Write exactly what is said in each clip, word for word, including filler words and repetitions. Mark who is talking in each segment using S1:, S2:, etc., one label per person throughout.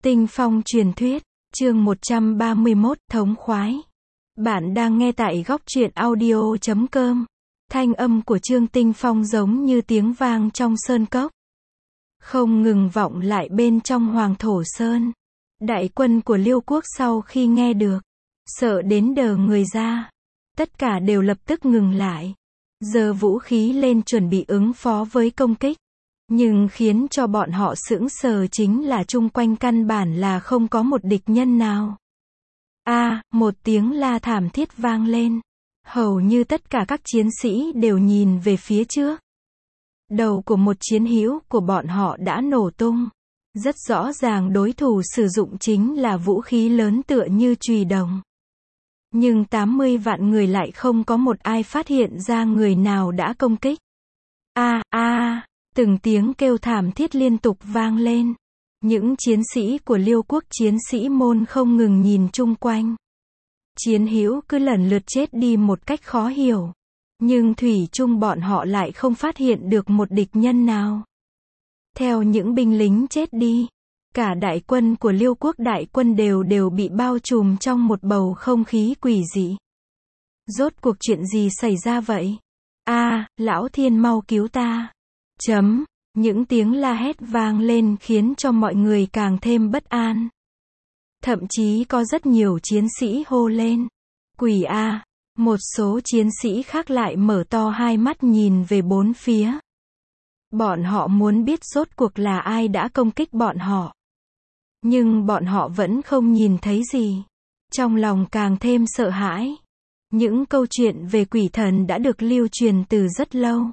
S1: Tinh Phong truyền thuyết, chương một trăm ba mươi mốt, thống khoái. Bạn đang nghe tại góc truyện audio chấm com. Thanh âm của Trương Tinh Phong giống như tiếng vang trong sơn cốc, không ngừng vọng lại bên trong Hoàng Thổ Sơn. Đại quân của Liêu quốc sau khi nghe được, sợ đến đờ người ra. Tất cả đều lập tức ngừng lại, giơ vũ khí lên chuẩn bị ứng phó với công kích. Nhưng khiến cho bọn họ sững sờ chính là chung quanh căn bản là không có một địch nhân nào. A, à, một tiếng la thảm thiết vang lên. Hầu như tất cả các chiến sĩ đều nhìn về phía trước. Đầu của một chiến hữu của bọn họ đã nổ tung. Rất rõ ràng đối thủ sử dụng chính là vũ khí lớn tựa như chùy đồng. Nhưng tám mươi vạn người lại không có một ai phát hiện ra người nào đã công kích. A a, từng tiếng kêu thảm thiết liên tục vang lên. Những chiến sĩ của Liêu quốc chiến sĩ môn không ngừng nhìn chung quanh. Chiến hữu cứ lần lượt chết đi một cách khó hiểu. Nhưng thủy chung bọn họ lại không phát hiện được một địch nhân nào. Theo những binh lính chết đi, cả đại quân của Liêu quốc đại quân đều đều bị bao trùm trong một bầu không khí quỷ dị. Rốt cuộc chuyện gì xảy ra vậy? A, à, lão thiên mau cứu ta. Chấm, những tiếng la hét vang lên khiến cho mọi người càng thêm bất an. Thậm chí có rất nhiều chiến sĩ hô lên. Quỷ a, một số chiến sĩ khác lại mở to hai mắt nhìn về bốn phía. Bọn họ muốn biết rốt cuộc là ai đã công kích bọn họ. Nhưng bọn họ vẫn không nhìn thấy gì. Trong lòng càng thêm sợ hãi. Những câu chuyện về quỷ thần đã được lưu truyền từ rất lâu.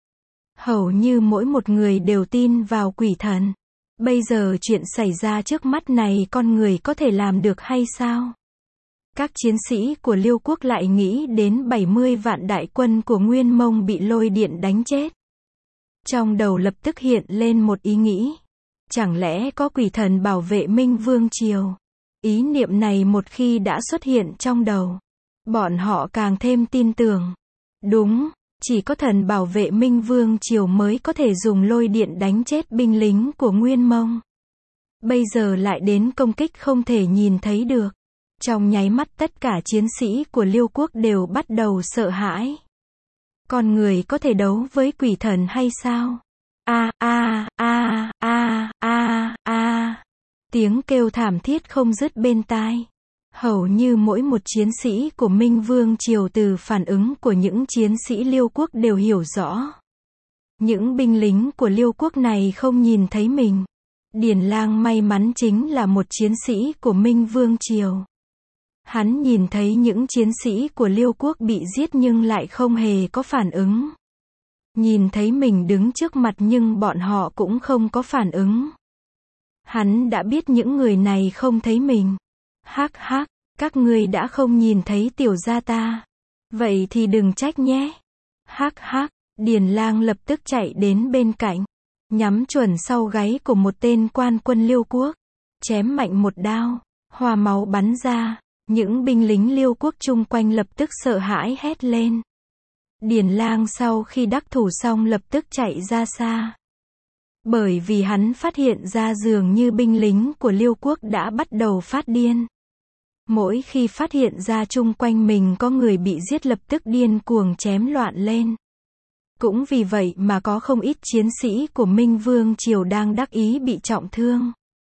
S1: Hầu như mỗi một người đều tin vào quỷ thần. Bây giờ chuyện xảy ra trước mắt này con người có thể làm được hay sao? Các chiến sĩ của Liêu quốc lại nghĩ đến bảy mươi vạn đại quân của Nguyên Mông bị lôi điện đánh chết. Trong đầu lập tức hiện lên một ý nghĩ. Chẳng lẽ có quỷ thần bảo vệ Minh Vương Triều? Ý niệm này một khi đã xuất hiện trong đầu, bọn họ càng thêm tin tưởng. Đúng, chỉ có thần bảo vệ Minh Vương Triều mới có thể dùng lôi điện đánh chết binh lính của Nguyên Mông. Bây giờ lại đến công kích không thể nhìn thấy được. Trong nháy mắt tất cả chiến sĩ của Liêu quốc đều bắt đầu sợ hãi. Con người có thể đấu với quỷ thần hay sao? A a a a a a. Tiếng kêu thảm thiết không dứt bên tai. Hầu như mỗi một chiến sĩ của Minh Vương Triều từ phản ứng của những chiến sĩ Liêu quốc đều hiểu rõ. Những binh lính của Liêu quốc này không nhìn thấy mình. Điền Lang may mắn chính là một chiến sĩ của Minh Vương Triều. Hắn nhìn thấy những chiến sĩ của Liêu quốc bị giết nhưng lại không hề có phản ứng. Nhìn thấy mình đứng trước mặt nhưng bọn họ cũng không có phản ứng. Hắn đã biết những người này không thấy mình. Hắc hắc, các ngươi đã không nhìn thấy tiểu gia ta. Vậy thì đừng trách nhé. Hắc hắc, Điền Lang lập tức chạy đến bên cạnh. Nhắm chuẩn sau gáy của một tên quan quân Liêu quốc. Chém mạnh một đao. Hoa máu bắn ra. Những binh lính Liêu quốc chung quanh lập tức sợ hãi hét lên. Điền Lang sau khi đắc thủ xong lập tức chạy ra xa. Bởi vì hắn phát hiện ra dường như binh lính của Liêu quốc đã bắt đầu phát điên. Mỗi khi phát hiện ra chung quanh mình có người bị giết lập tức điên cuồng chém loạn lên. Cũng vì vậy mà có không ít chiến sĩ của Minh Vương Triều đang đắc ý bị trọng thương.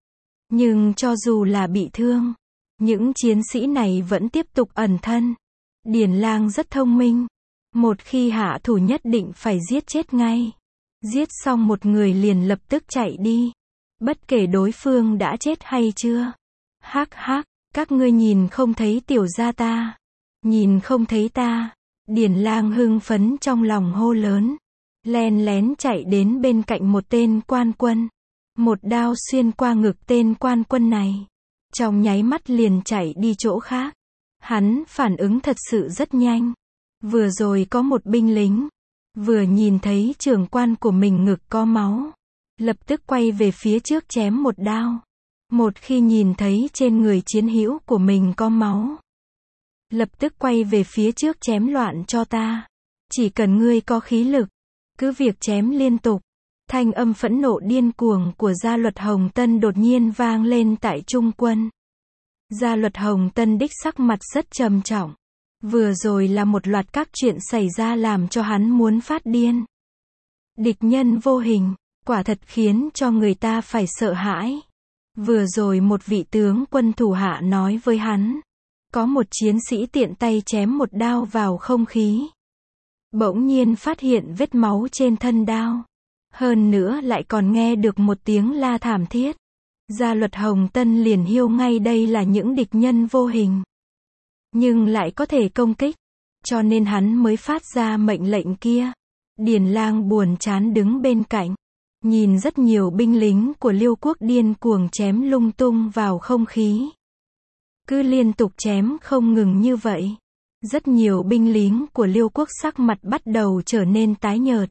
S1: Nhưng cho dù là bị thương, những chiến sĩ này vẫn tiếp tục ẩn thân. Điền Lang rất thông minh. Một khi hạ thủ nhất định phải giết chết ngay. Giết xong một người liền lập tức chạy đi. Bất kể đối phương đã chết hay chưa. Hắc hắc, các ngươi nhìn không thấy tiểu gia ta. Nhìn không thấy ta. Điền Lang hưng phấn trong lòng hô lớn. Len lén chạy đến bên cạnh một tên quan quân. Một đao xuyên qua ngực tên quan quân này. Trong nháy mắt liền chạy đi chỗ khác. Hắn phản ứng thật sự rất nhanh. Vừa rồi có một binh lính. Vừa nhìn thấy trưởng quan của mình ngực có máu. Lập tức quay về phía trước chém một đao. Một khi nhìn thấy trên người chiến hữu của mình có máu. Lập tức quay về phía trước chém loạn cho ta. Chỉ cần ngươi có khí lực. Cứ việc chém liên tục. Thanh âm phẫn nộ điên cuồng của Gia Luật Hồng Tân đột nhiên vang lên tại trung quân. Gia Luật Hồng Tân đích sắc mặt rất trầm trọng. Vừa rồi là một loạt các chuyện xảy ra làm cho hắn muốn phát điên. Địch nhân vô hình, quả thật khiến cho người ta phải sợ hãi. Vừa rồi một vị tướng quân thủ hạ nói với hắn, có một chiến sĩ tiện tay chém một đao vào không khí. Bỗng nhiên phát hiện vết máu trên thân đao. Hơn nữa lại còn nghe được một tiếng la thảm thiết. Gia Luật Hồng Tân liền hiểu ngay đây là những địch nhân vô hình. Nhưng lại có thể công kích. Cho nên hắn mới phát ra mệnh lệnh kia. Điền Lang buồn chán đứng bên cạnh. Nhìn rất nhiều binh lính của Liêu quốc điên cuồng chém lung tung vào không khí. Cứ liên tục chém không ngừng như vậy. Rất nhiều binh lính của Liêu quốc sắc mặt bắt đầu trở nên tái nhợt.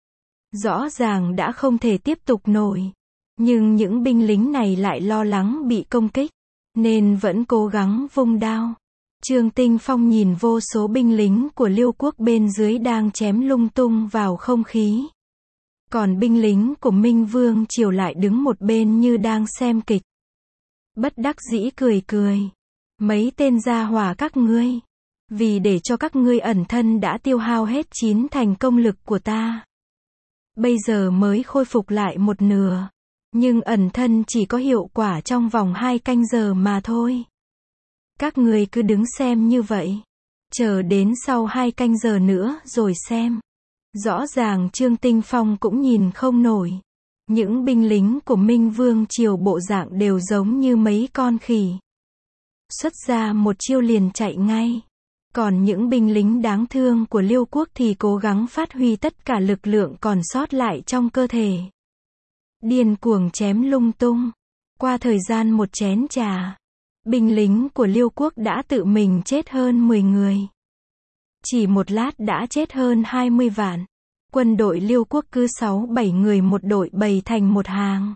S1: Rõ ràng đã không thể tiếp tục nổi. Nhưng những binh lính này lại lo lắng bị công kích. Nên vẫn cố gắng vung đao. Trương Tinh Phong nhìn vô số binh lính của Liêu quốc bên dưới đang chém lung tung vào không khí. Còn binh lính của Minh Vương Triều lại đứng một bên như đang xem kịch. Bất đắc dĩ cười cười. Mấy tên gia hỏa các ngươi. Vì để cho các ngươi ẩn thân đã tiêu hao hết chín thành công lực của ta. Bây giờ mới khôi phục lại một nửa. Nhưng ẩn thân chỉ có hiệu quả trong vòng hai canh giờ mà thôi. Các ngươi cứ đứng xem như vậy. Chờ đến sau hai canh giờ nữa rồi xem. Rõ ràng Trương Tinh Phong cũng nhìn không nổi. Những binh lính của Minh Vương Triều bộ dạng đều giống như mấy con khỉ. Xuất ra một chiêu liền chạy ngay. Còn những binh lính đáng thương của Liêu quốc thì cố gắng phát huy tất cả lực lượng còn sót lại trong cơ thể. Điên cuồng chém lung tung. Qua thời gian một chén trà, binh lính của Liêu quốc đã tự mình chết hơn mười người. Chỉ một lát đã chết hơn hai mươi vạn. Quân đội Liêu quốc cứ sáu bảy người một đội bày thành một hàng.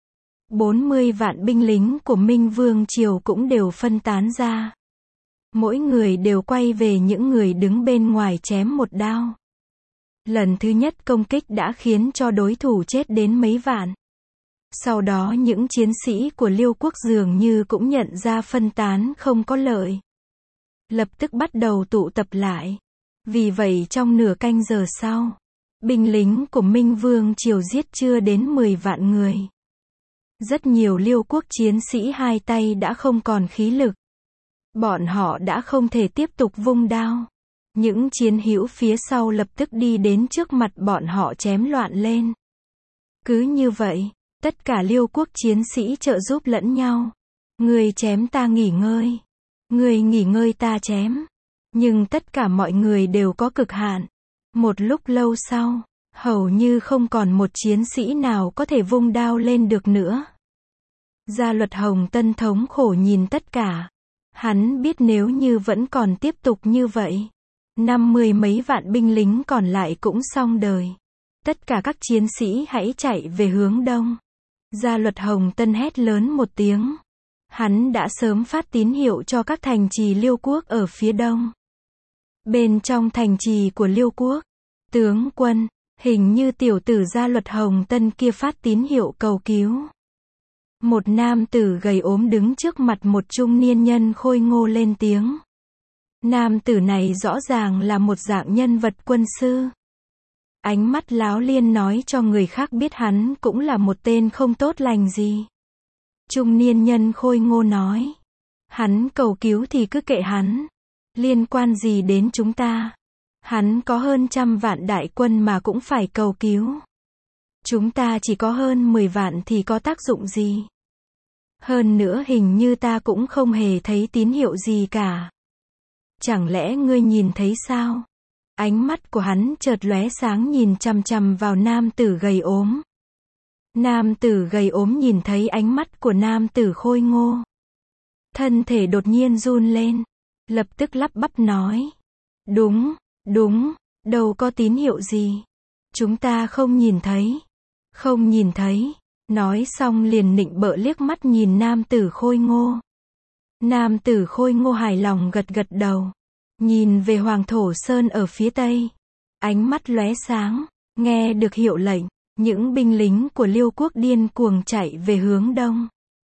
S1: bốn mươi vạn binh lính của Minh Vương Triều cũng đều phân tán ra. Mỗi người đều quay về những người đứng bên ngoài chém một đao. Lần thứ nhất công kích đã khiến cho đối thủ chết đến mấy vạn. Sau đó những chiến sĩ của Liêu quốc dường như cũng nhận ra phân tán không có lợi. Lập tức bắt đầu tụ tập lại. Vì vậy trong nửa canh giờ sau, binh lính của Minh Vương Triều giết chưa đến mười vạn người. Rất nhiều Liêu quốc chiến sĩ hai tay đã không còn khí lực. Bọn họ đã không thể tiếp tục vung đao. Những chiến hữu phía sau lập tức đi đến trước mặt bọn họ chém loạn lên. Cứ như vậy, tất cả Liêu quốc chiến sĩ trợ giúp lẫn nhau. Người chém ta nghỉ ngơi. Người nghỉ ngơi ta chém. Nhưng tất cả mọi người đều có cực hạn. Một lúc lâu sau, hầu như không còn một chiến sĩ nào có thể vung đao lên được nữa. Gia Luật Hồng Tân thống khổ nhìn tất cả. Hắn biết nếu như vẫn còn tiếp tục như vậy, năm mươi mấy vạn binh lính còn lại cũng xong đời. Tất cả các chiến sĩ hãy chạy về hướng đông. Gia Luật Hồng Tân hét lớn một tiếng. Hắn đã sớm phát tín hiệu cho các thành trì Liêu quốc ở phía đông. Bên trong thành trì của Liêu quốc, tướng quân, hình như tiểu tử Gia Luật Hồng Tân kia phát tín hiệu cầu cứu. Một nam tử gầy ốm đứng trước mặt một trung niên nhân khôi ngô lên tiếng. Nam tử này rõ ràng là một dạng nhân vật quân sư. Ánh mắt láo liên nói cho người khác biết hắn cũng là một tên không tốt lành gì. Trung niên nhân khôi ngô nói. Hắn cầu cứu thì cứ kệ hắn. Liên quan gì đến chúng ta? Hắn có hơn trăm vạn đại quân mà cũng phải cầu cứu. Chúng ta chỉ có hơn mười vạn thì có tác dụng gì? Hơn nữa hình như ta cũng không hề thấy tín hiệu gì cả. Chẳng lẽ ngươi nhìn thấy sao? Ánh mắt của hắn chợt lóe sáng nhìn chằm chằm vào nam tử gầy ốm. Nam tử gầy ốm nhìn thấy ánh mắt của nam tử khôi ngô. Thân thể đột nhiên run lên. Lập tức lắp bắp nói. Đúng, đúng, đâu có tín hiệu gì. Chúng ta không nhìn thấy. Không nhìn thấy. Nói xong liền nịnh bợ liếc mắt nhìn nam tử khôi ngô. Nam tử khôi ngô hài lòng gật gật đầu. Nhìn về Hoàng Thổ Sơn ở phía tây. Ánh mắt lóe sáng. Nghe được hiệu lệnh. Những binh lính của Liêu quốc điên cuồng chạy về hướng đông.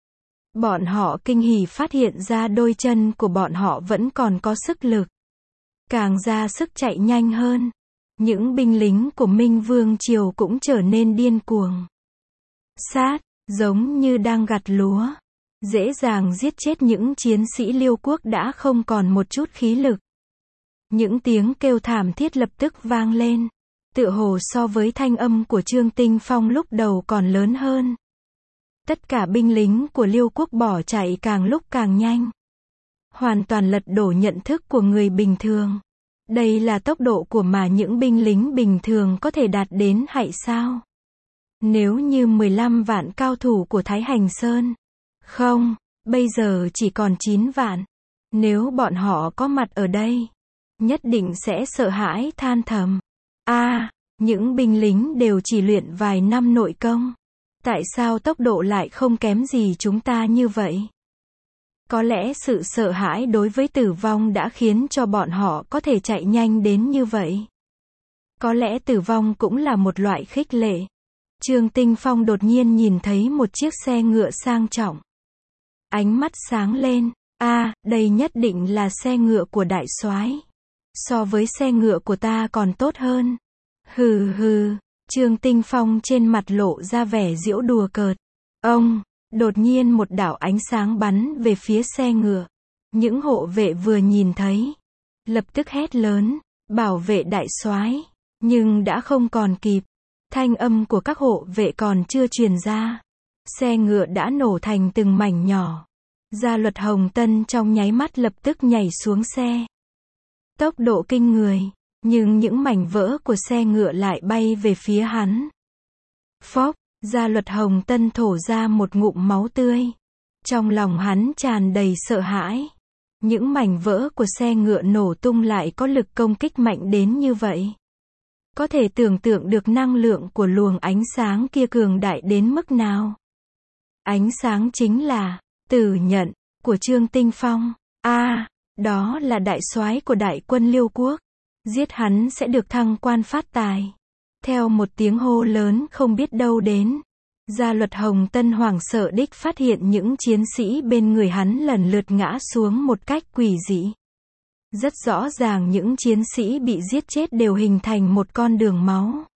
S1: Bọn họ kinh hỉ phát hiện ra đôi chân của bọn họ vẫn còn có sức lực. Càng ra sức chạy nhanh hơn. Những binh lính của Minh Vương Triều cũng trở nên điên cuồng. Sát, giống như đang gặt lúa. Dễ dàng giết chết những chiến sĩ Liêu quốc đã không còn một chút khí lực. Những tiếng kêu thảm thiết lập tức vang lên. Tựa hồ so với thanh âm của Trương Tinh Phong lúc đầu còn lớn hơn. Tất cả binh lính của Liêu quốc bỏ chạy càng lúc càng nhanh. Hoàn toàn lật đổ nhận thức của người bình thường. Đây là tốc độ của mà những binh lính bình thường có thể đạt đến hay sao? Nếu như mười lăm vạn cao thủ của Thái Hành Sơn. Không, bây giờ chỉ còn chín vạn. Nếu bọn họ có mặt ở đây, nhất định sẽ sợ hãi than thầm. A, à, những binh lính đều chỉ luyện vài năm nội công. Tại sao tốc độ lại không kém gì chúng ta như vậy? Có lẽ sự sợ hãi đối với tử vong đã khiến cho bọn họ có thể chạy nhanh đến như vậy. Có lẽ tử vong cũng là một loại khích lệ. Trương Tinh Phong đột nhiên nhìn thấy một chiếc xe ngựa sang trọng. Ánh mắt sáng lên. A, à, đây nhất định là xe ngựa của đại soái. So với xe ngựa của ta còn tốt hơn. Hừ hừ. Trương Tinh Phong trên mặt lộ ra vẻ giễu đùa cợt. Ông, đột nhiên một đạo ánh sáng bắn về phía xe ngựa. Những hộ vệ vừa nhìn thấy, lập tức hét lớn, bảo vệ đại soái, nhưng đã không còn kịp. Thanh âm của các hộ vệ còn chưa truyền ra. Xe ngựa đã nổ thành từng mảnh nhỏ. Gia Luật Hồng Tân trong nháy mắt lập tức nhảy xuống xe. Tốc độ kinh người. Nhưng những mảnh vỡ của xe ngựa lại bay về phía hắn. Phốc, Gia Luật Hồng Tân thổ ra một ngụm máu tươi. Trong lòng hắn tràn đầy sợ hãi. Những mảnh vỡ của xe ngựa nổ tung lại có lực công kích mạnh đến như vậy. Có thể tưởng tượng được năng lượng của luồng ánh sáng kia cường đại đến mức nào. Ánh sáng chính là tử nhận của Trương Tinh Phong. A, à, đó là đại soái của đại quân Liêu quốc. Giết hắn sẽ được thăng quan phát tài. Theo một tiếng hô lớn không biết đâu đến. Gia Luật Hồng Tân hoảng sợ đích phát hiện những chiến sĩ bên người hắn lần lượt ngã xuống một cách quỷ dị. Rất rõ ràng những chiến sĩ bị giết chết đều hình thành một con đường máu.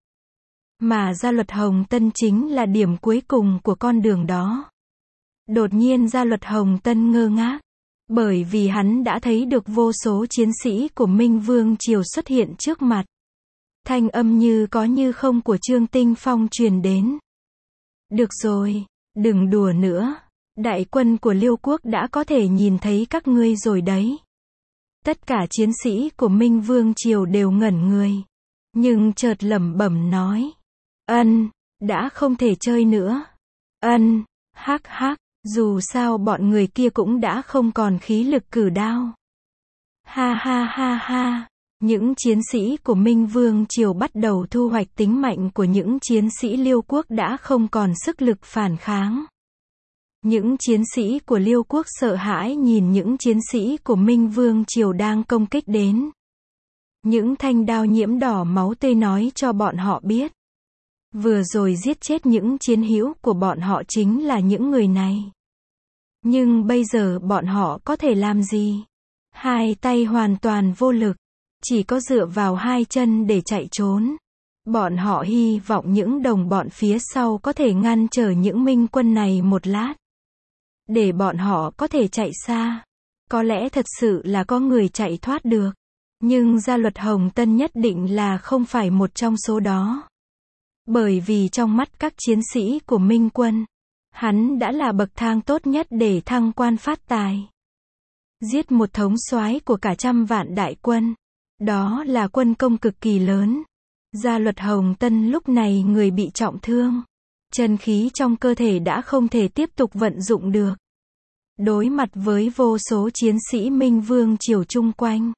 S1: Mà Gia Luật Hồng Tân chính là điểm cuối cùng của con đường đó. Đột nhiên Gia Luật Hồng Tân ngơ ngác. Bởi vì hắn đã thấy được vô số chiến sĩ của Minh Vương Triều xuất hiện trước mặt. Thanh âm như có như không của Trương Tinh Phong truyền đến. Được rồi, đừng đùa nữa. Đại quân của Liêu quốc đã có thể nhìn thấy các ngươi rồi đấy. Tất cả chiến sĩ của Minh Vương Triều đều ngẩn người. Nhưng chợt lẩm bẩm nói. Ân, đã không thể chơi nữa. Ân, hắc hắc. Dù sao bọn người kia cũng đã không còn khí lực cử đao. Ha ha ha ha. Những chiến sĩ của Minh Vương Triều bắt đầu thu hoạch tính mạnh của những chiến sĩ Liêu quốc đã không còn sức lực phản kháng. Những chiến sĩ của Liêu quốc sợ hãi nhìn những chiến sĩ của Minh Vương Triều đang công kích đến. Những thanh đao nhiễm đỏ máu tươi nói cho bọn họ biết. Vừa rồi giết chết những chiến hữu của bọn họ chính là những người này. Nhưng bây giờ bọn họ có thể làm gì? Hai tay hoàn toàn vô lực. Chỉ có dựa vào hai chân để chạy trốn. Bọn họ hy vọng những đồng bọn phía sau có thể ngăn trở những minh quân này một lát. Để bọn họ có thể chạy xa. Có lẽ thật sự là có người chạy thoát được. Nhưng Gia Luật Hồng Tân nhất định là không phải một trong số đó. Bởi vì trong mắt các chiến sĩ của Minh quân, hắn đã là bậc thang tốt nhất để thăng quan phát tài. Giết một thống soái của cả trăm vạn đại quân. Đó là quân công cực kỳ lớn. Gia Luật Hồng Tân lúc này người bị trọng thương. Chân khí trong cơ thể đã không thể tiếp tục vận dụng được. Đối mặt với vô số chiến sĩ Minh Vương Triều chung quanh.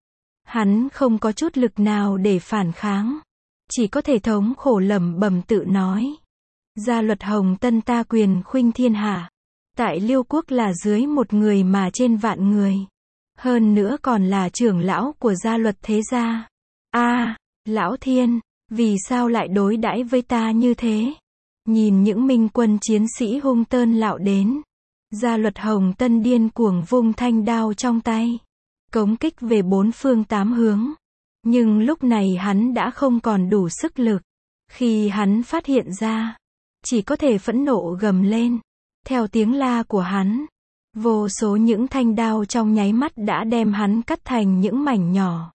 S1: Hắn không có chút lực nào để phản kháng. Chỉ có thể thống khổ lẩm bẩm tự nói. Gia Luật Hồng Tân ta quyền khuynh thiên hạ. Tại Liêu quốc là dưới một người mà trên vạn người. Hơn nữa còn là trưởng lão của gia luật thế gia. A, à, lão thiên, Vì sao lại đối đãi với ta như thế? Nhìn những minh quân chiến sĩ hung tơn lạo đến. Gia Luật Hồng Tân điên cuồng vung thanh đao trong tay. Cống kích về bốn phương tám hướng. Nhưng lúc này hắn đã không còn đủ sức lực. Khi hắn phát hiện ra, chỉ có thể phẫn nộ gầm lên. Theo tiếng la của hắn, vô số những thanh đao trong nháy mắt đã đem hắn cắt thành những mảnh nhỏ.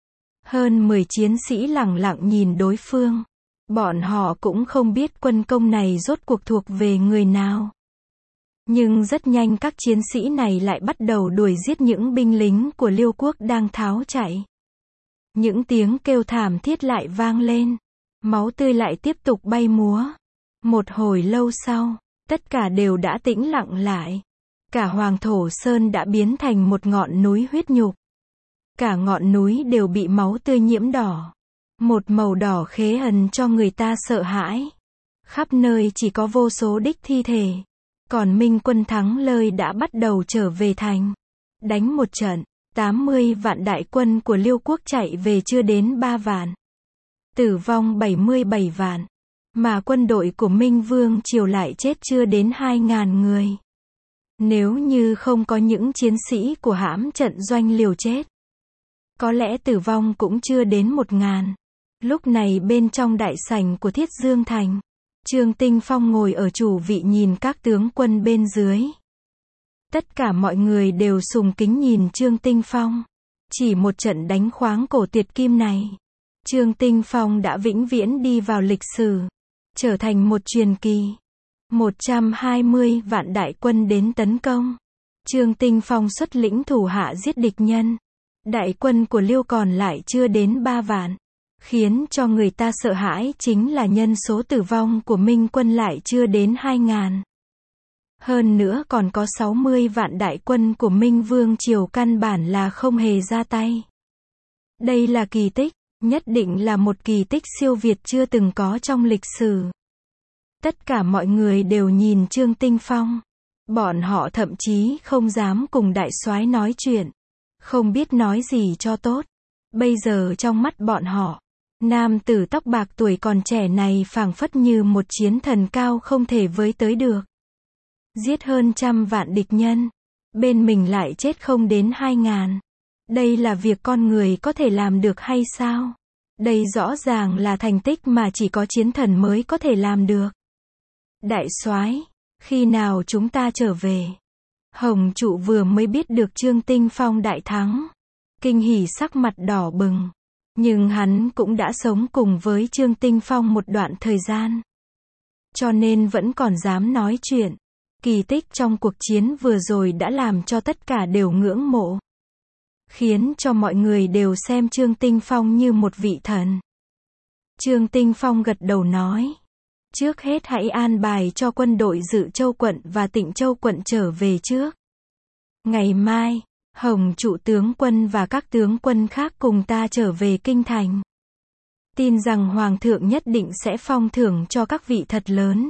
S1: Hơn mười chiến sĩ lẳng lặng nhìn đối phương. Bọn họ cũng không biết quân công này rốt cuộc thuộc về người nào. Nhưng rất nhanh các chiến sĩ này lại bắt đầu đuổi giết những binh lính của Liêu quốc đang tháo chạy. Những tiếng kêu thảm thiết lại vang lên. Máu tươi lại tiếp tục bay múa. Một hồi lâu sau, tất cả đều đã tĩnh lặng lại. Cả Hoàng Thổ Sơn đã biến thành một ngọn núi huyết nhục. Cả ngọn núi đều bị máu tươi nhiễm đỏ. Một màu đỏ khế ẩn cho người ta sợ hãi. Khắp nơi chỉ có vô số đích thi thể. Còn Minh quân thắng lợi đã bắt đầu trở về thành. Đánh một trận, tám mươi vạn đại quân của Liêu quốc chạy về chưa đến ba vạn. Tử vong bảy mươi bảy vạn. Mà quân đội của Minh Vương Triều lại chết chưa đến hai ngàn người. Nếu như không có những chiến sĩ của hãm trận doanh liều chết, có lẽ tử vong cũng chưa đến một ngàn. Lúc này bên trong đại sảnh của Thiết Dương Thành, Trương Tinh Phong ngồi ở chủ vị nhìn các tướng quân bên dưới. Tất cả mọi người đều sùng kính nhìn Trương Tinh Phong. Chỉ một trận đánh khoáng cổ tuyệt kim này, Trương Tinh Phong đã vĩnh viễn đi vào lịch sử, trở thành một truyền kỳ. một trăm hai mươi vạn đại quân đến tấn công. Trương Tinh Phong xuất lĩnh thủ hạ giết địch nhân. Đại quân của Liêu còn lại chưa đến ba vạn. Khiến cho người ta sợ hãi chính là nhân số tử vong của Minh quân lại chưa đến hai ngàn. Hơn nữa còn có sáu mươi vạn đại quân của Minh Vương Triều căn bản là không hề ra tay. Đây là kỳ tích, nhất định là một kỳ tích siêu việt chưa từng có trong lịch sử. Tất cả mọi người đều nhìn Trương Tinh Phong. Bọn họ thậm chí không dám cùng đại soái nói chuyện. Không biết nói gì cho tốt. Bây giờ trong mắt bọn họ, nam tử tóc bạc tuổi còn trẻ này phảng phất như một chiến thần cao không thể với tới được. Giết hơn trăm vạn địch nhân. Bên mình lại chết không đến hai ngàn. Đây là việc con người có thể làm được hay sao? Đây rõ ràng là thành tích mà chỉ có chiến thần mới có thể làm được. Đại soái, khi nào chúng ta trở về? Hồng Trụ vừa mới biết được Trương Tinh Phong đại thắng. Kinh hỉ sắc mặt đỏ bừng. Nhưng hắn cũng đã sống cùng với Trương Tinh Phong một đoạn thời gian. Cho nên vẫn còn dám nói chuyện. Kỳ tích trong cuộc chiến vừa rồi đã làm cho tất cả đều ngưỡng mộ. Khiến cho mọi người đều xem Trương Tinh Phong như một vị thần. Trương Tinh Phong gật đầu nói. Trước hết hãy an bài cho quân đội Dự Châu quận và Tịnh Châu quận trở về trước. Ngày mai, Hồng Trụ tướng quân và các tướng quân khác cùng ta trở về kinh thành. Tin rằng Hoàng thượng nhất định sẽ phong thưởng cho các vị thật lớn.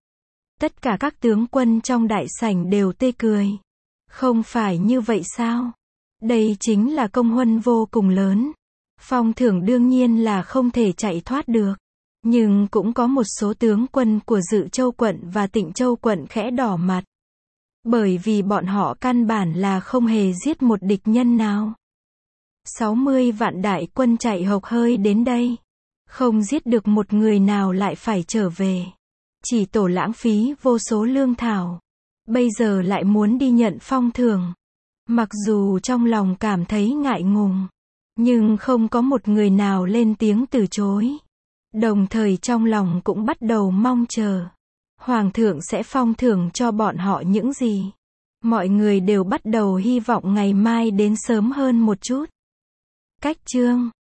S1: Tất cả các tướng quân trong đại sảnh đều tê cười. Không phải như vậy sao? Đây chính là công huân vô cùng lớn. Phong thưởng đương nhiên là không thể chạy thoát được. Nhưng cũng có một số tướng quân của Dự Châu quận và Tịnh Châu quận khẽ đỏ mặt. Bởi vì bọn họ căn bản là không hề giết một địch nhân nào. sáu mươi vạn đại quân chạy hộc hơi đến đây. Không giết được một người nào lại phải trở về. Chỉ tổ lãng phí vô số lương thảo. Bây giờ lại muốn đi nhận phong thưởng. Mặc dù trong lòng cảm thấy ngại ngùng. Nhưng không có một người nào lên tiếng từ chối. Đồng thời trong lòng cũng bắt đầu mong chờ. Hoàng thượng sẽ phong thưởng cho bọn họ những gì. Mọi người đều bắt đầu hy vọng ngày mai đến sớm hơn một chút. Cách chương